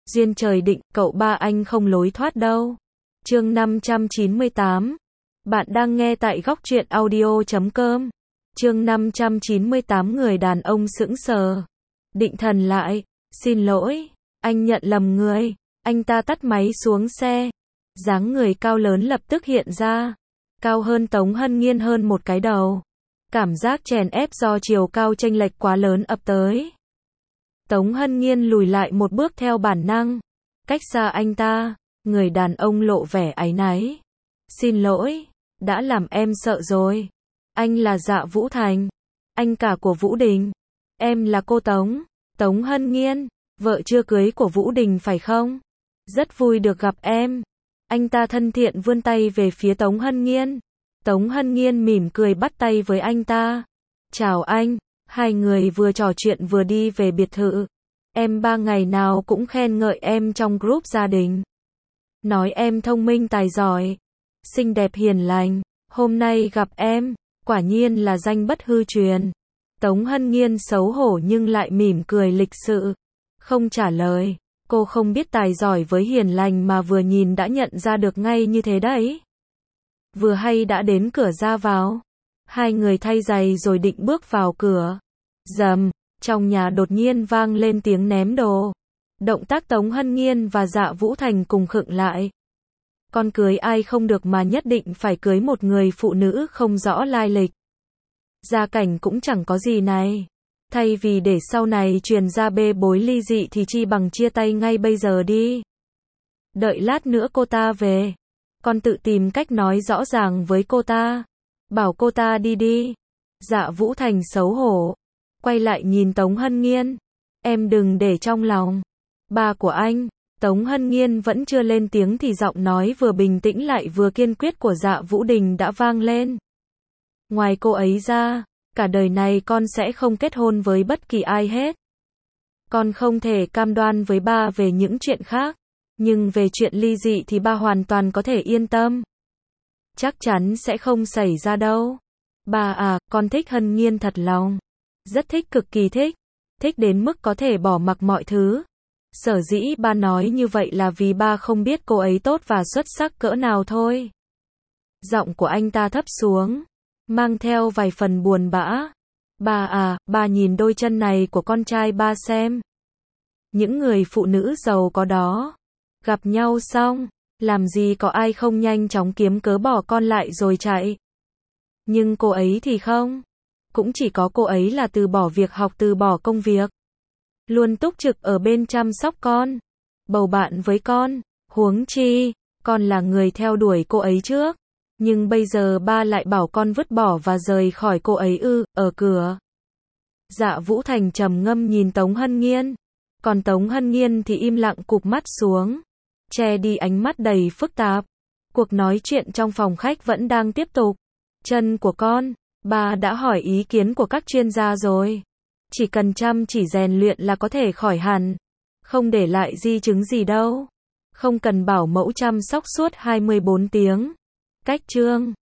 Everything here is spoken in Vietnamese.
Duyên trời định, cậu ba anh không lối thoát đâu. Chương 598. Bạn đang nghe tại góc truyện audio.com. Chương 598 người đàn ông sững sờ. Định thần lại, xin lỗi, anh nhận lầm người. Anh ta tắt máy xuống xe. Dáng người cao lớn lập tức hiện ra. Cao hơn Tống Hân Nghiên hơn một cái đầu. Cảm giác chèn ép do chiều cao chênh lệch quá lớn ập tới. Tống Hân Nghiên lùi lại một bước theo bản năng. Cách xa anh ta, người đàn ông lộ vẻ áy náy. Xin lỗi, đã làm em sợ rồi. Anh là Dạ Vũ Thành, anh cả của Vũ Đình. Em là cô Tống, Tống Hân Nghiên, vợ chưa cưới của Vũ Đình phải không? Rất vui được gặp em. Anh ta thân thiện vươn tay về phía Tống Hân Nghiên. Tống Hân Nghiên mỉm cười bắt tay với anh ta. Chào anh. Hai người vừa trò chuyện vừa đi về biệt thự. Em ba ngày nào cũng khen ngợi em trong group gia đình. Nói em thông minh tài giỏi, xinh đẹp hiền lành. Hôm nay gặp em, quả nhiên là danh bất hư truyền. Tống Hân Nghiên xấu hổ nhưng lại mỉm cười lịch sự. Không trả lời, cô không biết tài giỏi với hiền lành mà vừa nhìn đã nhận ra được ngay như thế đấy. Vừa hay đã đến cửa ra vào. Hai người thay giày rồi định bước vào cửa. Rầm, trong nhà đột nhiên vang lên tiếng ném đồ. Động tác Tống Hân Nghiên và Dạ Vũ Thành cùng khựng lại. Con cưới ai không được mà nhất định phải cưới một người phụ nữ không rõ lai lịch. Gia cảnh cũng chẳng có gì này. Thay vì để sau này truyền ra bê bối ly dị thì chi bằng chia tay ngay bây giờ đi. Đợi lát nữa cô ta về, con tự tìm cách nói rõ ràng với cô ta. Bảo cô ta đi đi. Dạ Vũ Thành xấu hổ. Quay lại nhìn Tống Hân Nghiên. Em đừng để trong lòng. Ba của anh. Tống Hân Nghiên vẫn chưa lên tiếng thì giọng nói vừa bình tĩnh lại vừa kiên quyết của Dạ Vũ Đình đã vang lên. Ngoài cô ấy ra, cả đời này con sẽ không kết hôn với bất kỳ ai hết. Con không thể cam đoan với ba về những chuyện khác. Nhưng về chuyện ly dị thì ba hoàn toàn có thể yên tâm. Chắc chắn sẽ không xảy ra đâu. Ba à, con thích Hân Nghiên thật lòng. Rất thích, cực kỳ thích. Thích đến mức có thể bỏ mặc mọi thứ. Sở dĩ ba nói như vậy là vì ba không biết cô ấy tốt và xuất sắc cỡ nào thôi. Giọng của anh ta thấp xuống, mang theo vài phần buồn bã. Ba à, ba nhìn đôi chân này của con trai ba xem. Những người phụ nữ giàu có đó, gặp nhau xong, làm gì có ai không nhanh chóng kiếm cớ bỏ con lại rồi chạy. Nhưng cô ấy thì không. Cũng chỉ có cô ấy là từ bỏ việc học, từ bỏ công việc. Luôn túc trực ở bên chăm sóc con. Bầu bạn với con. Huống chi, con là người theo đuổi cô ấy trước. Nhưng bây giờ ba lại bảo con vứt bỏ và rời khỏi cô ấy ư, ở cửa. Dạ Vũ Thành trầm ngâm nhìn Tống Hân Nghiên. Còn Tống Hân Nghiên thì im lặng cụp mắt xuống. Che đi ánh mắt đầy phức tạp. Cuộc nói chuyện trong phòng khách vẫn đang tiếp tục. Chân của con, ba đã hỏi ý kiến của các chuyên gia rồi. Chỉ cần chăm chỉ rèn luyện là có thể khỏi hẳn. Không để lại di chứng gì đâu. Không cần bảo mẫu chăm sóc suốt 24 tiếng. Cách chương